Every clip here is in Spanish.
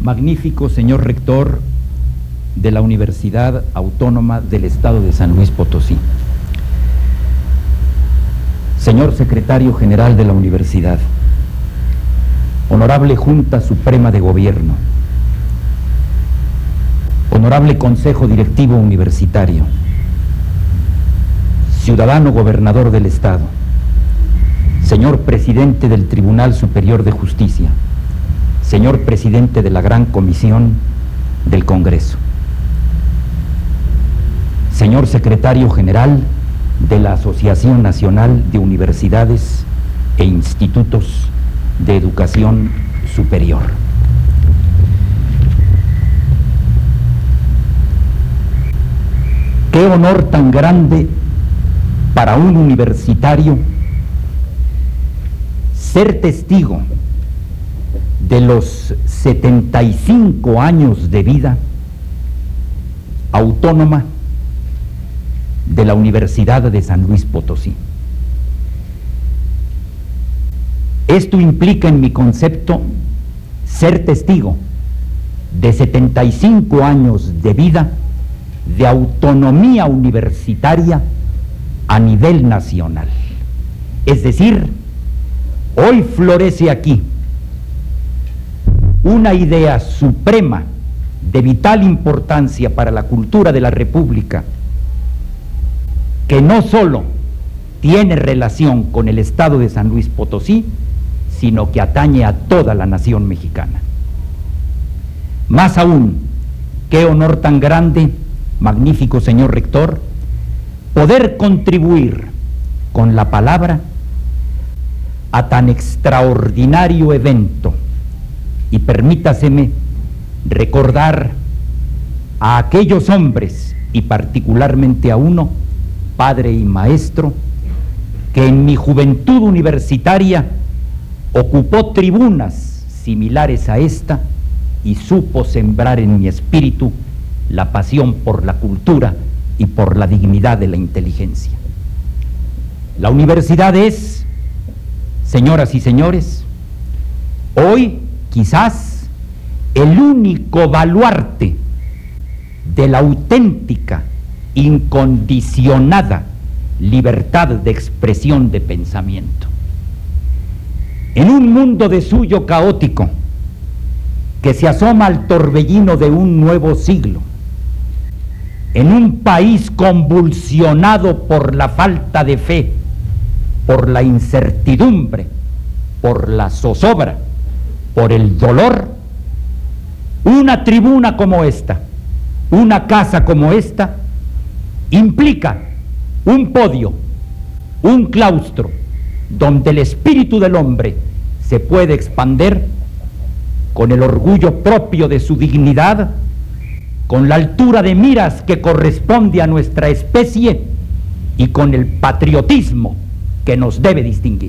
Magnífico señor rector de la Universidad Autónoma del Estado de San Luis Potosí, señor secretario general de la universidad, honorable Junta Suprema de Gobierno, honorable Consejo Directivo Universitario, ciudadano gobernador del Estado, señor presidente del Tribunal Superior de Justicia, señor presidente de la Gran Comisión del Congreso, señor secretario general de la Asociación Nacional de Universidades e Institutos de Educación Superior. Qué honor tan grande para un universitario ser testigo de los 75 años de vida autónoma de la Universidad de San Luis Potosí. Esto implica en mi concepto ser testigo de 75 años de vida de autonomía universitaria a nivel nacional. Es decir, hoy florece aquí una idea suprema de vital importancia para la cultura de la República, que no solo tiene relación con el Estado de San Luis Potosí, sino que atañe a toda la nación mexicana. Más aún, qué honor tan grande, magnífico señor rector, poder contribuir con la palabra a tan extraordinario evento. Y permítaseme recordar a aquellos hombres, y particularmente a uno, padre y maestro, que en mi juventud universitaria ocupó tribunas similares a esta y supo sembrar en mi espíritu la pasión por la cultura y por la dignidad de la inteligencia. La universidad es, señoras y señores, hoy quizás el único baluarte de la auténtica, incondicionada libertad de expresión de pensamiento. En un mundo de suyo caótico, que se asoma al torbellino de un nuevo siglo, en un país convulsionado por la falta de fe, por la incertidumbre, por la zozobra, por el dolor, una tribuna como esta, una casa como esta, implica un podio, un claustro, donde el espíritu del hombre se puede expander con el orgullo propio de su dignidad, con la altura de miras que corresponde a nuestra especie y con el patriotismo que nos debe distinguir.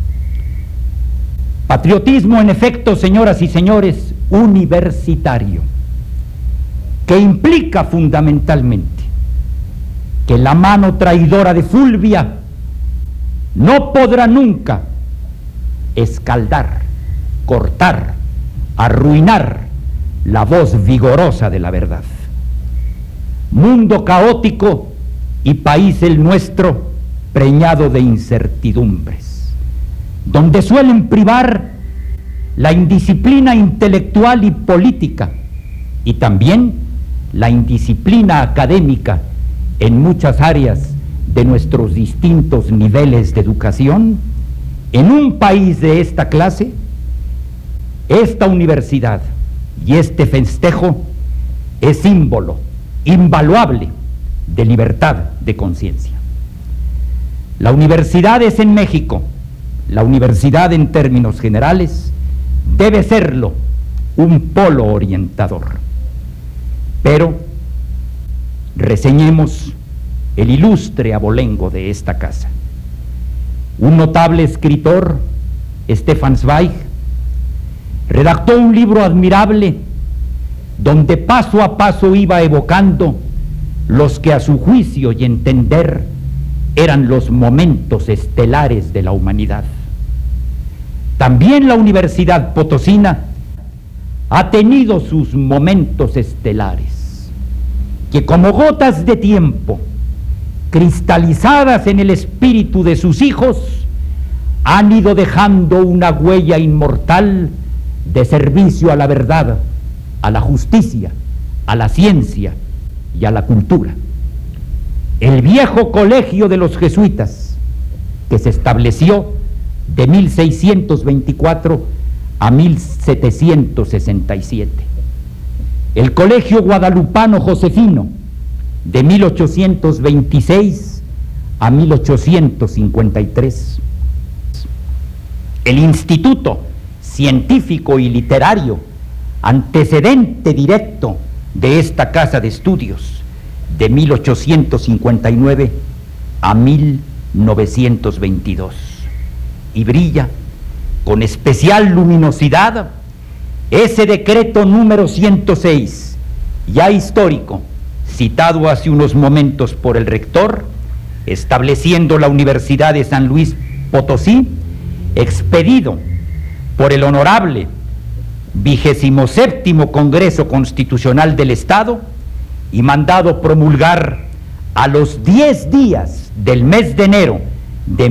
Patriotismo, en efecto, señoras y señores, universitario, que implica fundamentalmente que la mano traidora de Fulvia no podrá nunca escaldar, cortar, arruinar la voz vigorosa de la verdad. Mundo caótico y país el nuestro preñado de incertidumbres, donde suelen privar la indisciplina intelectual y política y también la indisciplina académica en muchas áreas de nuestros distintos niveles de educación. En un país de esta clase, esta universidad y este festejo es símbolo invaluable de libertad de conciencia. La universidad es en México, la universidad en términos generales debe serlo, un polo orientador. Pero reseñemos el ilustre abolengo de esta casa. Un notable escritor, Stefan Zweig, redactó un libro admirable donde paso a paso iba evocando los que a su juicio y entender eran los momentos estelares de la humanidad. También la Universidad Potosina ha tenido sus momentos estelares, que como gotas de tiempo, cristalizadas en el espíritu de sus hijos, han ido dejando una huella inmortal de servicio a la verdad, a la justicia, a la ciencia y a la cultura. El viejo colegio de los jesuitas, que se estableció de 1624 a 1767. El colegio guadalupano josefino, de 1826 a 1853. El Instituto Científico y Literario, antecedente directo de esta casa de estudios, de 1859 a 1922. Y brilla con especial luminosidad ese decreto número 106, ya histórico, citado hace unos momentos por el rector, estableciendo la Universidad de San Luis Potosí, expedido por el honorable 27º Congreso Constitucional del Estado y mandado promulgar a los 10 días del mes de enero de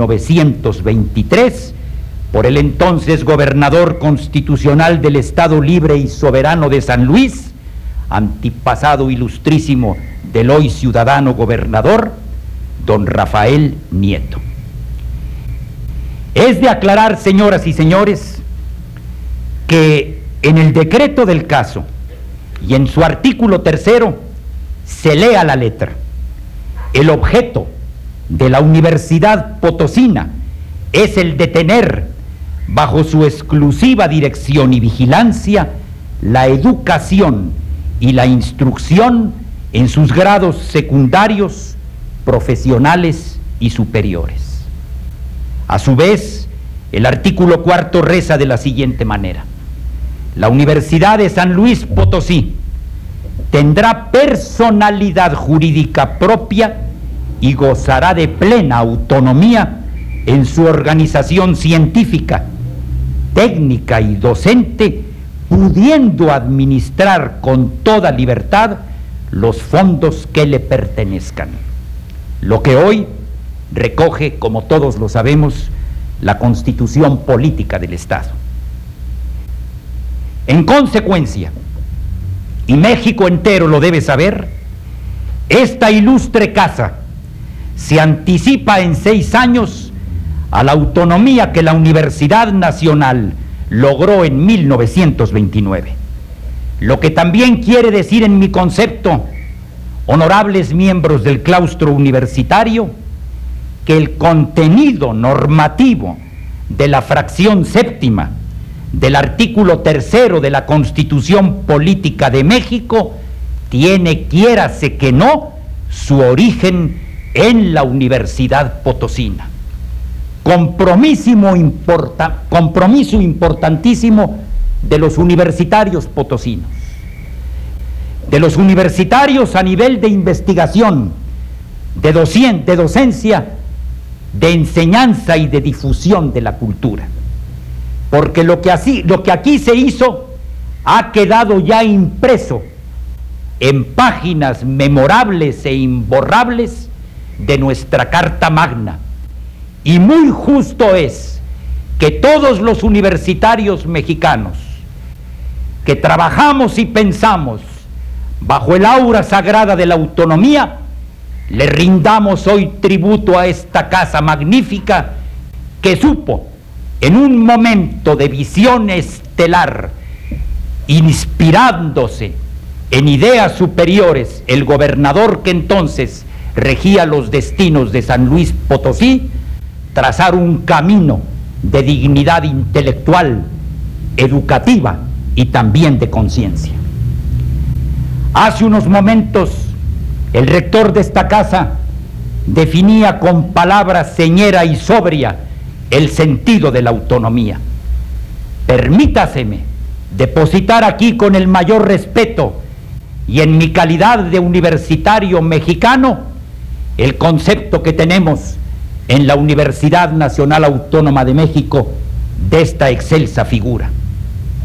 1923 por el entonces gobernador constitucional del Estado Libre y Soberano de San Luis, antepasado ilustrísimo del hoy ciudadano gobernador, don Rafael Nieto. Es de aclarar, señoras y señores, que en el decreto del caso y en su artículo 3 se lee a la letra: el objeto de la Universidad Potosina es el de tener bajo su exclusiva dirección y vigilancia la educación y la instrucción en sus grados secundarios, profesionales y superiores. A su vez, el artículo 4 reza de la siguiente manera: la Universidad de San Luis Potosí tendrá personalidad jurídica propia y gozará de plena autonomía en su organización científica, técnica y docente, pudiendo administrar con toda libertad los fondos que le pertenezcan. Lo que hoy recoge, como todos lo sabemos, la Constitución Política del Estado. En consecuencia, y México entero lo debe saber, esta ilustre casa se anticipa en 6 años a la autonomía que la Universidad Nacional logró en 1929. Lo que también quiere decir en mi concepto, honorables miembros del claustro universitario, que el contenido normativo de la fracción 7ª del artículo 3 de la Constitución Política de México tiene, quiérase que no, su origen en la Universidad Potosina. Compromiso importantísimo de los universitarios potosinos, de los universitarios a nivel de investigación, de docencia, de enseñanza y de difusión de la cultura. Porque lo que aquí se hizo ha quedado ya impreso en páginas memorables e imborrables de nuestra Carta Magna. Y muy justo es que todos los universitarios mexicanos que trabajamos y pensamos bajo el aura sagrada de la autonomía, le rindamos hoy tributo a esta casa magnífica que supo, en un momento de visión estelar, inspirándose en ideas superiores, el gobernador que entonces regía los destinos de San Luis Potosí, trazar un camino de dignidad intelectual, educativa y también de conciencia. Hace unos momentos, el rector de esta casa definía con palabras señera y sobria el sentido de la autonomía. Permítaseme depositar aquí con el mayor respeto y en mi calidad de universitario mexicano el concepto que tenemos en la Universidad Nacional Autónoma de México de esta excelsa figura.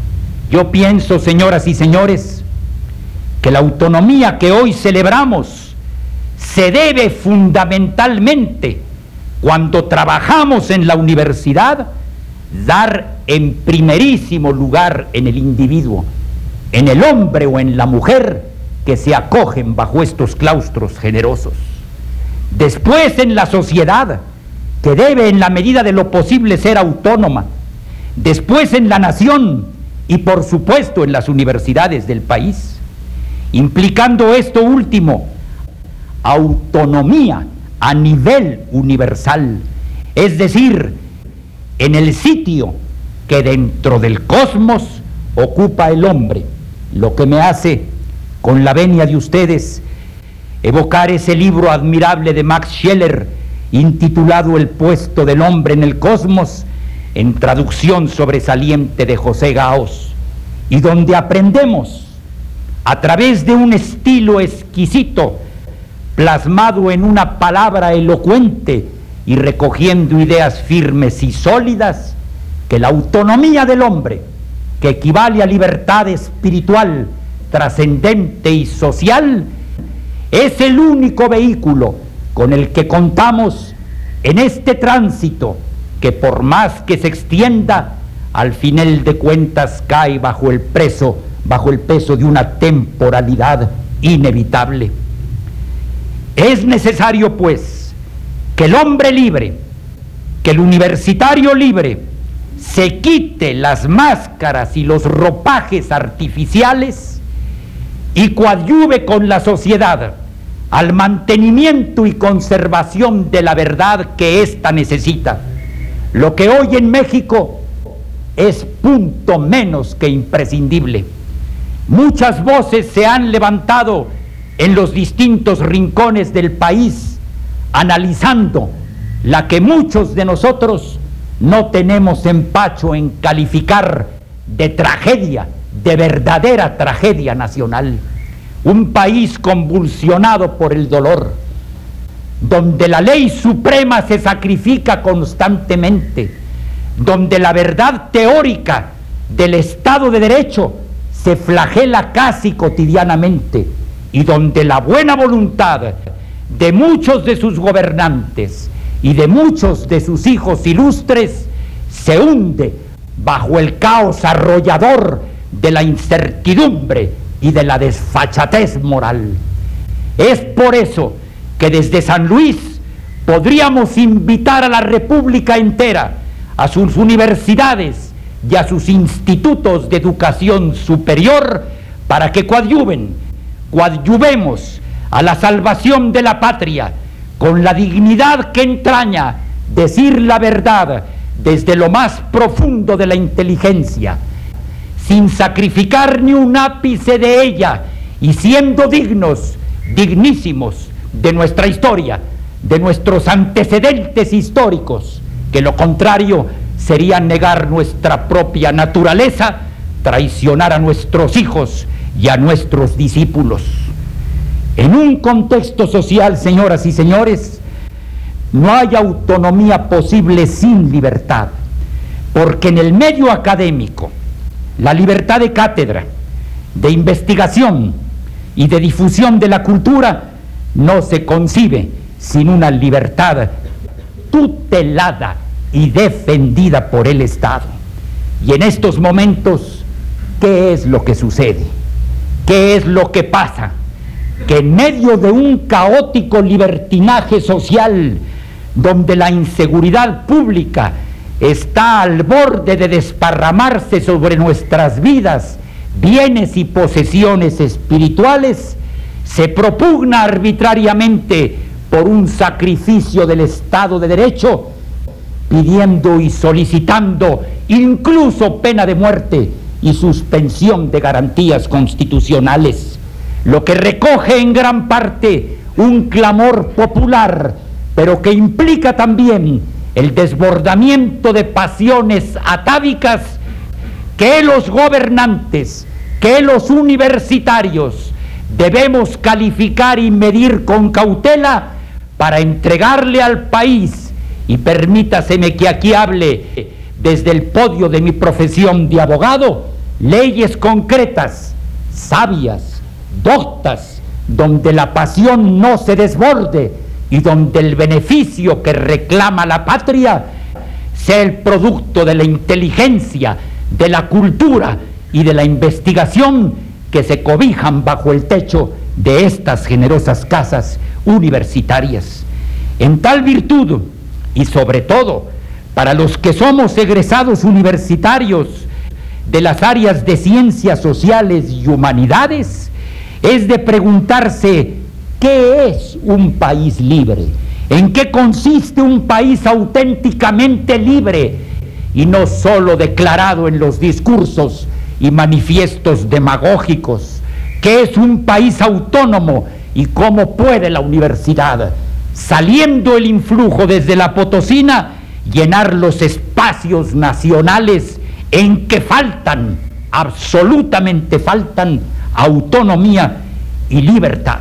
Yo pienso, señoras y señores, que la autonomía que hoy celebramos se debe fundamentalmente, cuando trabajamos en la universidad, dar en primerísimo lugar en el individuo, en el hombre o en la mujer que se acogen bajo estos claustros generosos. Después en la sociedad, que debe en la medida de lo posible ser autónoma. Después en la nación y por supuesto en las universidades del país, implicando esto último, autonomía a nivel universal, es decir, en el sitio que dentro del cosmos ocupa el hombre, lo que me hace, con la venia de ustedes, evocar ese libro admirable de Max Scheler, intitulado El puesto del hombre en el cosmos, en traducción sobresaliente de José Gaos, y donde aprendemos, a través de un estilo exquisito, plasmado en una palabra elocuente y recogiendo ideas firmes y sólidas, que la autonomía del hombre, que equivale a libertad espiritual, trascendente y social, es el único vehículo con el que contamos en este tránsito que, por más que se extienda, al final de cuentas cae bajo el peso de una temporalidad inevitable. Es necesario, pues, que el hombre libre, que el universitario libre, se quite las máscaras y los ropajes artificiales y coadyuve con la sociedad al mantenimiento y conservación de la verdad que ésta necesita. Lo que hoy en México es punto menos que imprescindible. Muchas voces se han levantado en los distintos rincones del país, analizando la que muchos de nosotros no tenemos empacho en calificar de tragedia, de verdadera tragedia nacional. Un país convulsionado por el dolor, donde la ley suprema se sacrifica constantemente, donde la verdad teórica del Estado de Derecho se flagela casi cotidianamente, y donde la buena voluntad de muchos de sus gobernantes y de muchos de sus hijos ilustres se hunde bajo el caos arrollador de la incertidumbre y de la desfachatez moral. Es por eso que desde San Luis podríamos invitar a la República entera, a sus universidades y a sus institutos de educación superior, para que coadyuvemos a la salvación de la patria con la dignidad que entraña decir la verdad desde lo más profundo de la inteligencia, sin sacrificar ni un ápice de ella y siendo dignísimos de nuestra historia, de nuestros antecedentes históricos, que lo contrario sería negar nuestra propia naturaleza, traicionar a nuestros hijos y a nuestros discípulos. En un contexto social, señoras y señores, no hay autonomía posible sin libertad, porque en el medio académico, la libertad de cátedra, de investigación y de difusión de la cultura no se concibe sin una libertad tutelada y defendida por el Estado. Y en estos momentos, ¿qué es lo que sucede? ¿Qué es lo que pasa? Que en medio de un caótico libertinaje social, donde la inseguridad pública está al borde de desparramarse sobre nuestras vidas, bienes y posesiones espirituales, se propugna arbitrariamente por un sacrificio del Estado de Derecho, pidiendo y solicitando incluso pena de muerte y suspensión de garantías constitucionales, lo que recoge en gran parte un clamor popular, pero que implica también el desbordamiento de pasiones atávicas que los gobernantes, que los universitarios debemos calificar y medir con cautela para entregarle al país, y permítaseme que aquí hable desde el podio de mi profesión de abogado, leyes concretas, sabias, doctas, donde la pasión no se desborde y donde el beneficio que reclama la patria sea el producto de la inteligencia, de la cultura y de la investigación que se cobijan bajo el techo de estas generosas casas universitarias. En tal virtud, y sobre todo para los que somos egresados universitarios de las áreas de ciencias sociales y humanidades, es de preguntarse ¿qué es un país libre? ¿En qué consiste un país auténticamente libre y no solo declarado en los discursos y manifiestos demagógicos? ¿Qué es un país autónomo y cómo puede la universidad, saliendo el influjo desde la Potosina, llenar los espacios nacionales en que faltan, absolutamente faltan, autonomía y libertad?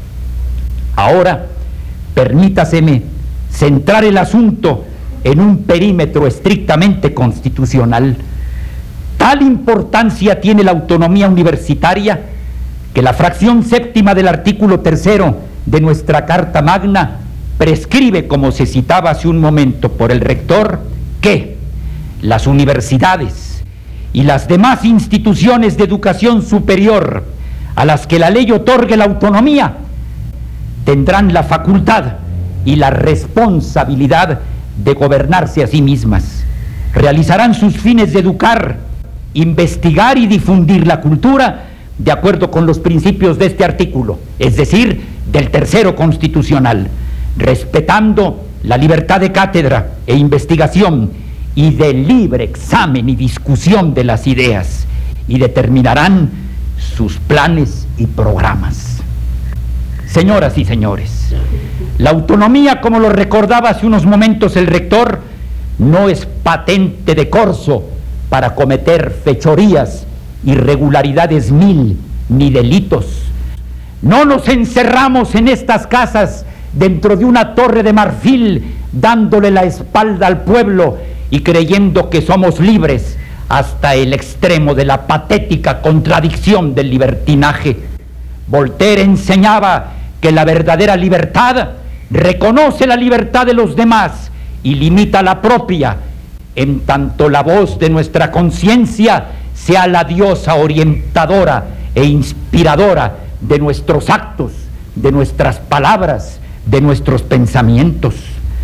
Ahora, permítaseme centrar el asunto en un perímetro estrictamente constitucional. Tal importancia tiene la autonomía universitaria que la fracción séptima del artículo 3º de nuestra Carta Magna prescribe, como se citaba hace un momento por el rector, que las universidades y las demás instituciones de educación superior a las que la ley otorgue la autonomía tendrán la facultad y la responsabilidad de gobernarse a sí mismas. Realizarán sus fines de educar, investigar y difundir la cultura de acuerdo con los principios de este artículo, es decir, del tercero constitucional, respetando la libertad de cátedra e investigación y de libre examen y discusión de las ideas, y determinarán sus planes y programas. Señoras y señores, la autonomía, como lo recordaba hace unos momentos el rector, no es patente de corso para cometer fechorías, irregularidades mil, ni delitos. No nos encerramos en estas casas dentro de una torre de marfil, dándole la espalda al pueblo y creyendo que somos libres hasta el extremo de la patética contradicción del libertinaje. Voltaire enseñaba que la verdadera libertad reconoce la libertad de los demás y limita la propia, en tanto la voz de nuestra conciencia sea la diosa orientadora e inspiradora de nuestros actos, de nuestras palabras, de nuestros pensamientos.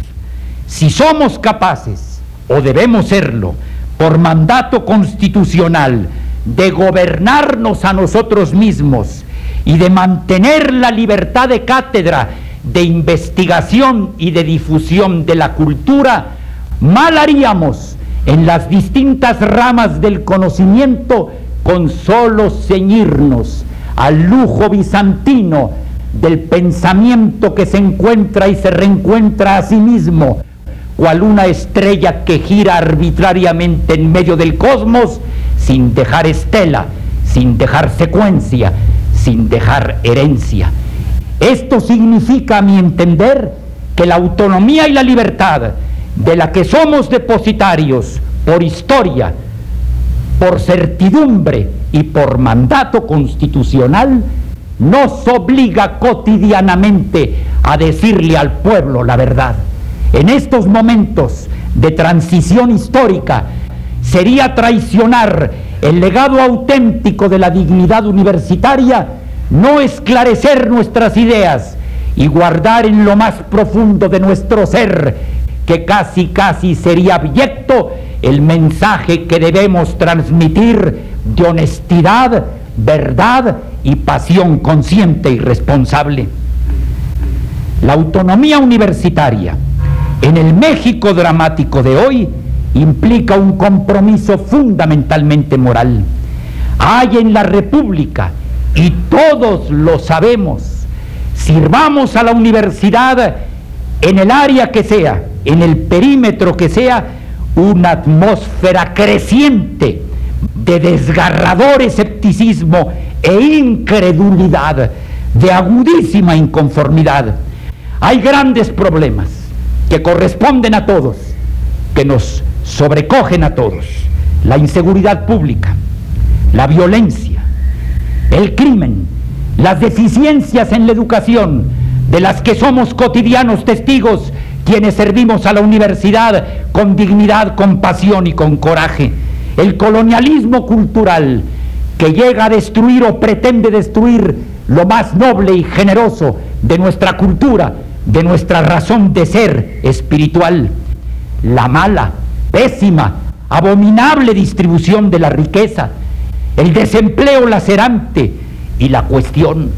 Si somos capaces, o debemos serlo, por mandato constitucional, de gobernarnos a nosotros mismos y de mantener la libertad de cátedra, de investigación y de difusión de la cultura, mal haríamos en las distintas ramas del conocimiento con solo ceñirnos al lujo bizantino del pensamiento que se encuentra y se reencuentra a sí mismo, cual una estrella que gira arbitrariamente en medio del cosmos, sin dejar estela, sin dejar secuencia, sin dejar herencia. Esto significa, a mi entender, que la autonomía y la libertad de la que somos depositarios por historia, por certidumbre y por mandato constitucional, nos obliga cotidianamente a decirle al pueblo la verdad. En estos momentos de transición histórica sería traicionar el legado auténtico de la dignidad universitaria no esclarecer nuestras ideas y guardar en lo más profundo de nuestro ser, que casi sería abyecto, el mensaje que debemos transmitir de honestidad, verdad y pasión consciente y responsable. La autonomía universitaria en el México dramático de hoy implica un compromiso fundamentalmente moral. Hay en la República, y todos lo sabemos, sirvamos a la universidad en el área que sea, en el perímetro que sea, una atmósfera creciente de desgarrador escepticismo e incredulidad, de agudísima inconformidad. Hay grandes problemas que corresponden a todos, que nos sobrecogen a todos: la inseguridad pública, la violencia, el crimen, las deficiencias en la educación, de las que somos cotidianos testigos quienes servimos a la universidad con dignidad, con pasión y con coraje. El colonialismo cultural que llega a destruir o pretende destruir lo más noble y generoso de nuestra cultura, de nuestra razón de ser espiritual. La mala, pésima, abominable distribución de la riqueza, el desempleo lacerante y la cuestión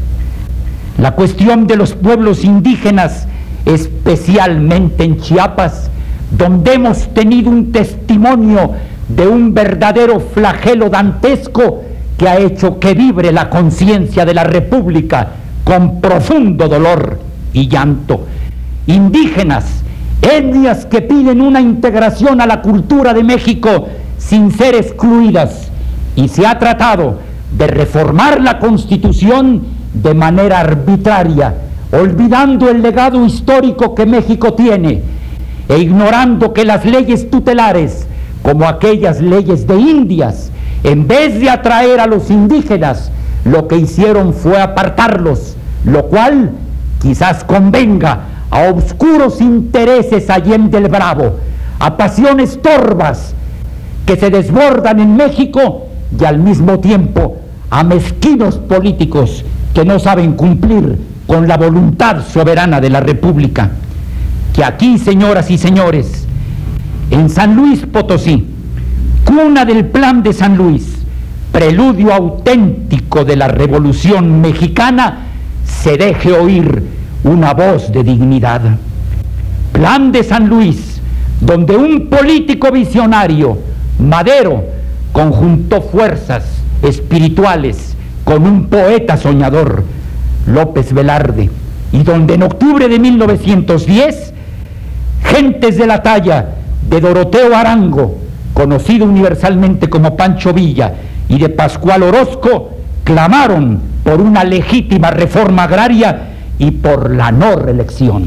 de los pueblos indígenas, especialmente en Chiapas, donde hemos tenido un testimonio de un verdadero flagelo dantesco que ha hecho que vibre la conciencia de la República con profundo dolor y llanto. Indígenas, etnias que piden una integración a la cultura de México sin ser excluidas, y se ha tratado de reformar la Constitución de manera arbitraria, olvidando el legado histórico que México tiene e ignorando que las leyes tutelares, como aquellas leyes de Indias, en vez de atraer a los indígenas, lo que hicieron fue apartarlos, lo cual quizás convenga a oscuros intereses allende el Bravo, a pasiones torvas que se desbordan en México y al mismo tiempo a mezquinos políticos que no saben cumplir con la voluntad soberana de la República. Que aquí, señoras y señores, en San Luis Potosí, cuna del Plan de San Luis, preludio auténtico de la Revolución Mexicana, se deje oír una voz de dignidad. Plan de San Luis, donde un político visionario, Madero, conjuntó fuerzas espirituales con un poeta soñador, López Velarde, y donde en octubre de 1910, gentes de la talla de Doroteo Arango, conocido universalmente como Pancho Villa, y de Pascual Orozco, clamaron por una legítima reforma agraria y por la no reelección.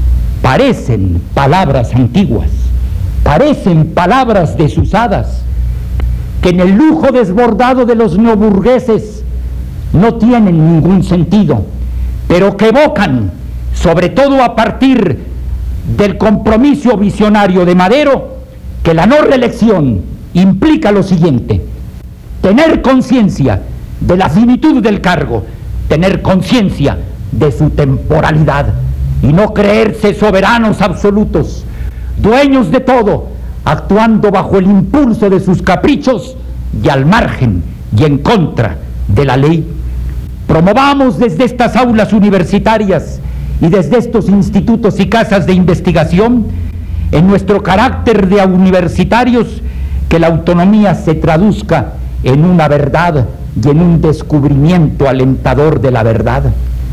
Parecen palabras antiguas, parecen palabras desusadas, que en el lujo desbordado de los neoburgueses no tienen ningún sentido, pero que evocan, sobre todo a partir del compromiso visionario de Madero, que la no reelección implica lo siguiente: tener conciencia de la finitud del cargo, tener conciencia de su temporalidad y no creerse soberanos absolutos, dueños de todo, actuando bajo el impulso de sus caprichos y al margen y en contra de la ley. Promovamos desde estas aulas universitarias y desde estos institutos y casas de investigación, en nuestro carácter de universitarios, que la autonomía se traduzca en una verdad y en un descubrimiento alentador de la verdad.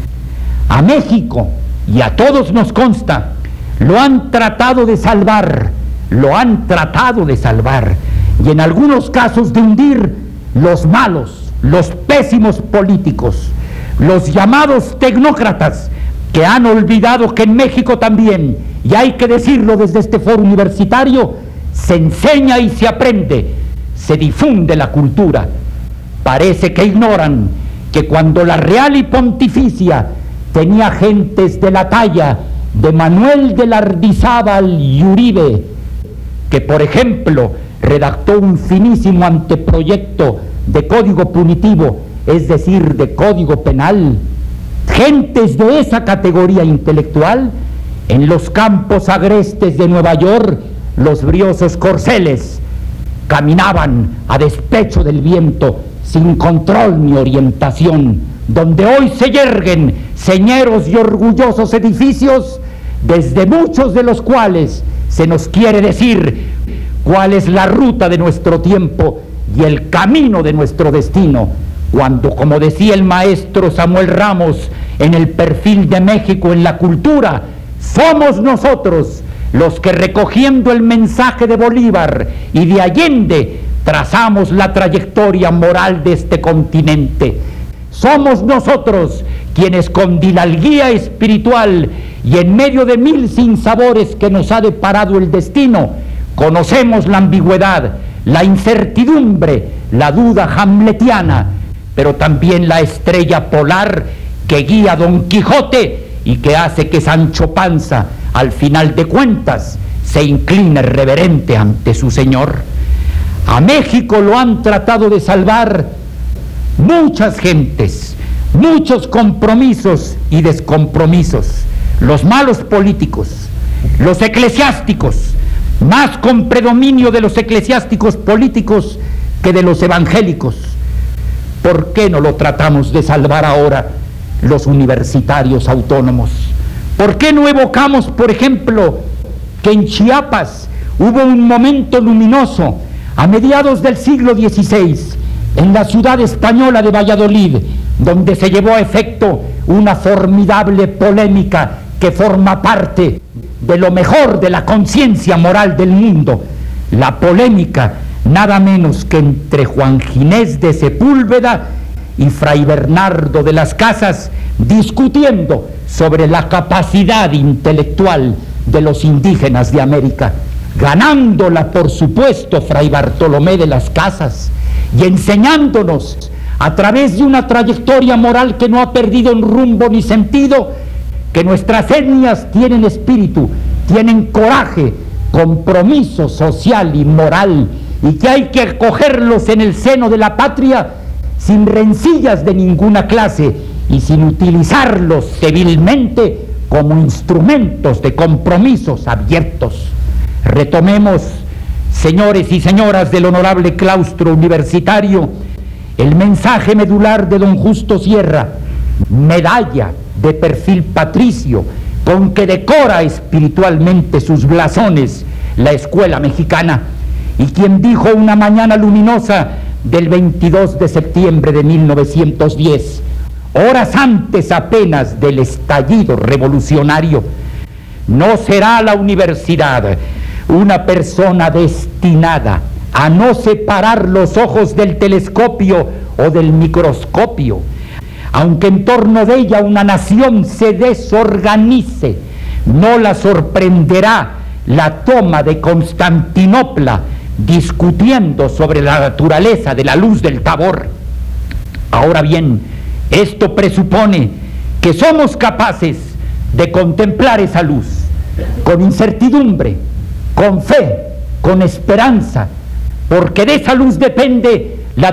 A México, y a todos nos consta, lo han tratado de salvar, y en algunos casos de hundir los malos, los pésimos políticos, los llamados tecnócratas, que han olvidado que en México también, y hay que decirlo desde este foro universitario, se enseña y se aprende, se difunde la cultura. Parece que ignoran que cuando la Real y Pontificia tenía gentes de la talla de Manuel de Lardizábal y Uribe, que por ejemplo redactó un finísimo anteproyecto de código punitivo, es decir, de código penal, gentes de esa categoría intelectual, en los campos agrestes de Nueva York, los briosos corceles caminaban a despecho del viento, sin control ni orientación, donde hoy se yerguen señeros y orgullosos edificios, desde muchos de los cuales se nos quiere decir cuál es la ruta de nuestro tiempo y el camino de nuestro destino, cuando, como decía el maestro Samuel Ramos en el perfil de México en la cultura, somos nosotros los que, recogiendo el mensaje de Bolívar y de Allende, trazamos la trayectoria moral de este continente. Somos nosotros quienes, con dilalguía espiritual y en medio de mil sinsabores que nos ha deparado el destino, conocemos la ambigüedad, la incertidumbre, la duda hamletiana, pero también la estrella polar que guía a Don Quijote y que hace que Sancho Panza, al final de cuentas, se incline reverente ante su señor. A México lo han tratado de salvar muchas gentes, muchos compromisos y descompromisos, los malos políticos, los eclesiásticos, más con predominio de los eclesiásticos políticos que de los evangélicos. ¿Por qué no lo tratamos de salvar ahora los universitarios autónomos? ¿Por qué no evocamos, por ejemplo, que en Chiapas hubo un momento luminoso a mediados del siglo XVI, en la ciudad española de Valladolid, donde se llevó a efecto una formidable polémica que forma parte de lo mejor de la conciencia moral del mundo? La polémica nada menos que entre Juan Ginés de Sepúlveda y Fray Bernardo de las Casas, discutiendo sobre la capacidad intelectual de los indígenas de América, ganándola por supuesto Fray Bartolomé de las Casas, y enseñándonos a través de una trayectoria moral que no ha perdido en rumbo ni sentido, que nuestras etnias tienen espíritu, tienen coraje, compromiso social y moral, y que hay que acogerlos en el seno de la patria sin rencillas de ninguna clase y sin utilizarlos civilmente como instrumentos de compromisos abiertos. Retomemos, señores y señoras del honorable claustro universitario, el mensaje medular de don Justo Sierra, medalla de perfil patricio con que decora espiritualmente sus blasones la escuela mexicana, y quien dijo una mañana luminosa del 22 de septiembre de 1910, horas antes apenas del estallido revolucionario: no será la universidad una persona destinada a no separar los ojos del telescopio o del microscopio, aunque en torno de ella una nación se desorganice. No la sorprenderá la toma de Constantinopla discutiendo sobre la naturaleza de la luz del Tabor. Ahora bien, esto presupone que somos capaces de contemplar esa luz con incertidumbre, con fe, con esperanza, porque de esa luz depende la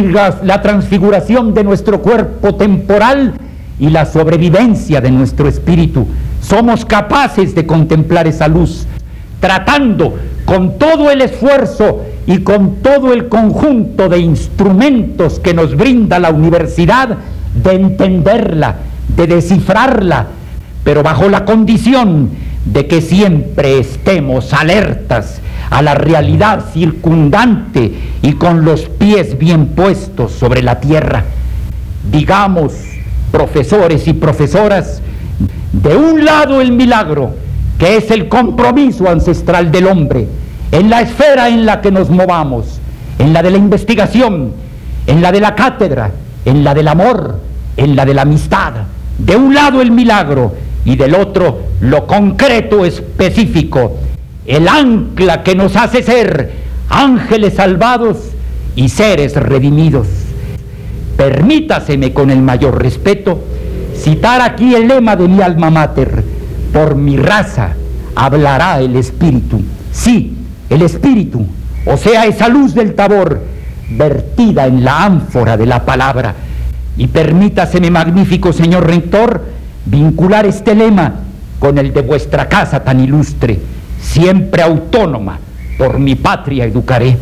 transfiguración de nuestro cuerpo temporal y la sobrevivencia de nuestro espíritu. Somos capaces de contemplar esa luz, tratando con todo el esfuerzo y con todo el conjunto de instrumentos que nos brinda la universidad, de entenderla, de descifrarla, pero bajo la condición de que siempre estemos alertas a la realidad circundante y con los pies bien puestos sobre la tierra. Digamos, profesores y profesoras, de un lado el milagro, que es el compromiso ancestral del hombre, en la esfera en la que nos movamos, en la de la investigación, en la de la cátedra, en la del amor, en la de la amistad. De un lado el milagro y del otro lo concreto específico, el ancla que nos hace ser ángeles salvados y seres redimidos. Permítaseme con el mayor respeto citar aquí el lema de mi alma mater: por mi raza hablará el espíritu. Sí, el espíritu, o sea, esa luz del Tabor vertida en la ánfora de la palabra. Y permítaseme, magnífico señor rector, vincular este lema con el de vuestra casa tan ilustre: siempre autónoma, por mi patria educaré.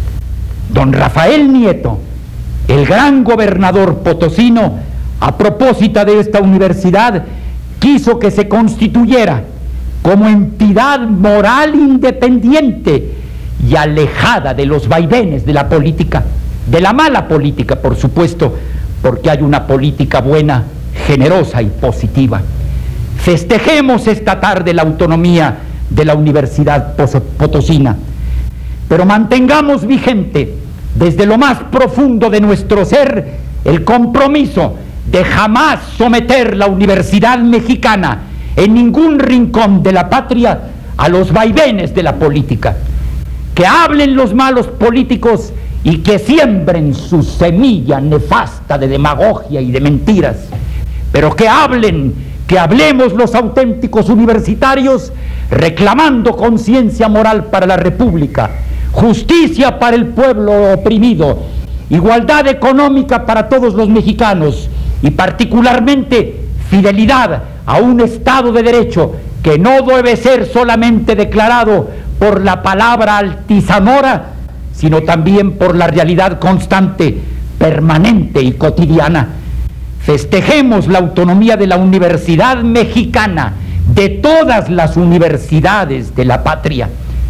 Don Rafael Nieto, el gran gobernador potosino, a propósito de esta universidad, quiso que se constituyera como entidad moral independiente y alejada de los vaivenes de la política, de la mala política, por supuesto, porque hay una política buena, generosa y positiva. Festejemos esta tarde la autonomía de la Universidad Potosina, pero mantengamos vigente desde lo más profundo de nuestro ser el compromiso de jamás someter la Universidad Mexicana en ningún rincón de la patria a los vaivenes de la política. Que hablen los malos políticos y que siembren su semilla nefasta de demagogia y de mentiras, pero que hablemos los auténticos universitarios reclamando conciencia moral para la República, justicia para el pueblo oprimido, igualdad económica para todos los mexicanos y particularmente fidelidad a un Estado de Derecho que no debe ser solamente declarado por la palabra altizamora, sino también por la realidad constante, permanente y cotidiana. Festejemos la autonomía de la Universidad Mexicana, de todas las universidades de la patria.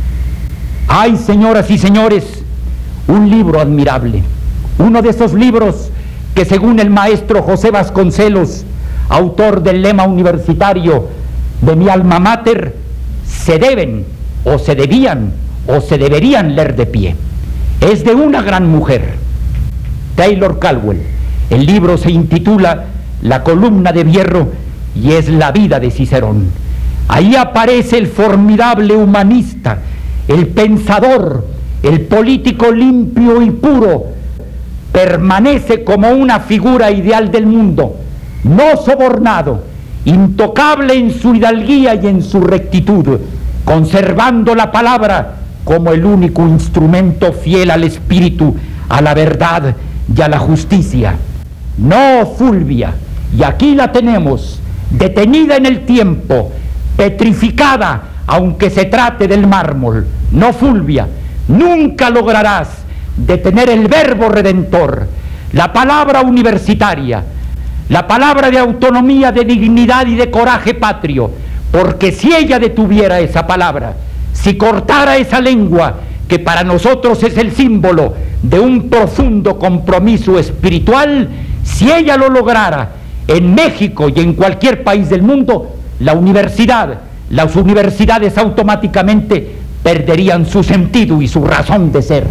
Hay, señoras y señores, un libro admirable, uno de esos libros que, según el maestro José Vasconcelos, autor del lema universitario de mi alma mater, se deben o se debían o se deberían leer de pie. Es de una gran mujer, Taylor Caldwell. El libro se intitula La columna de hierro y es la vida de Cicerón. Ahí aparece el formidable humanista, el pensador, el político limpio y puro. Permanece como una figura ideal del mundo, no sobornado, intocable en su hidalguía y en su rectitud, conservando la palabra como el único instrumento fiel al espíritu, a la verdad y a la justicia. No Fulvia, y aquí la tenemos, detenida en el tiempo, petrificada, aunque se trate del mármol. No Fulvia, nunca lograrás detener el verbo redentor, la palabra universitaria, la palabra de autonomía, de dignidad y de coraje patrio, porque si ella detuviera esa palabra, si cortara esa lengua que para nosotros es el símbolo de un profundo compromiso espiritual, si ella lo lograra en México y en cualquier país del mundo, las universidades automáticamente perderían su sentido y su razón de ser.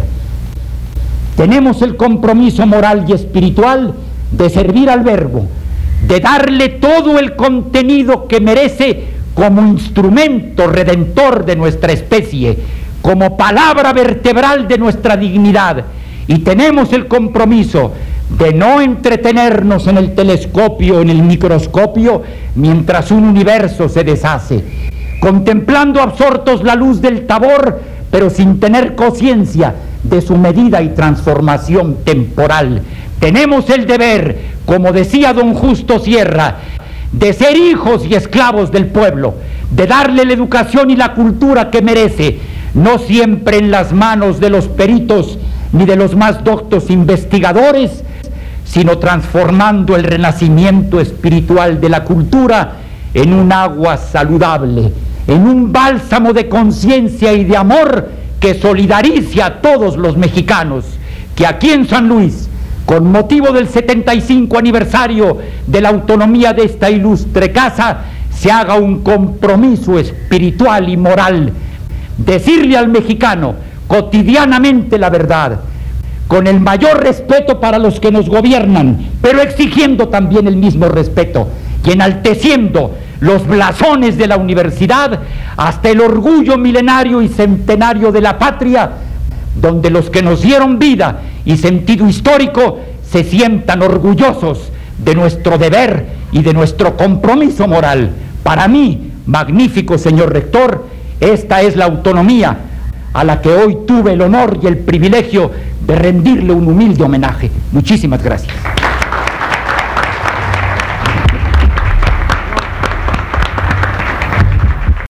Tenemos el compromiso moral y espiritual de servir al verbo, de darle todo el contenido que merece como instrumento redentor de nuestra especie, como palabra vertebral de nuestra dignidad, y tenemos el compromiso de no entretenernos en el telescopio, en el microscopio, mientras un universo se deshace, contemplando absortos la luz del Tabor, pero sin tener conciencia de su medida y transformación temporal. Tenemos el deber, como decía don Justo Sierra, de ser hijos y esclavos del pueblo, de darle la educación y la cultura que merece, no siempre en las manos de los peritos ni de los más doctos investigadores, sino transformando el renacimiento espiritual de la cultura en un agua saludable, en un bálsamo de conciencia y de amor que solidarice a todos los mexicanos, que aquí en San Luis, con motivo del 75 aniversario de la autonomía de esta ilustre casa, se haga un compromiso espiritual y moral, decirle al mexicano cotidianamente la verdad, con el mayor respeto para los que nos gobiernan, pero exigiendo también el mismo respeto y enalteciendo los blasones de la universidad hasta el orgullo milenario y centenario de la patria, donde los que nos dieron vida y sentido histórico se sientan orgullosos de nuestro deber y de nuestro compromiso moral. Para mí, magnífico señor rector, esta es la autonomía a la que hoy tuve el honor y el privilegio de rendirle un humilde homenaje. Muchísimas gracias.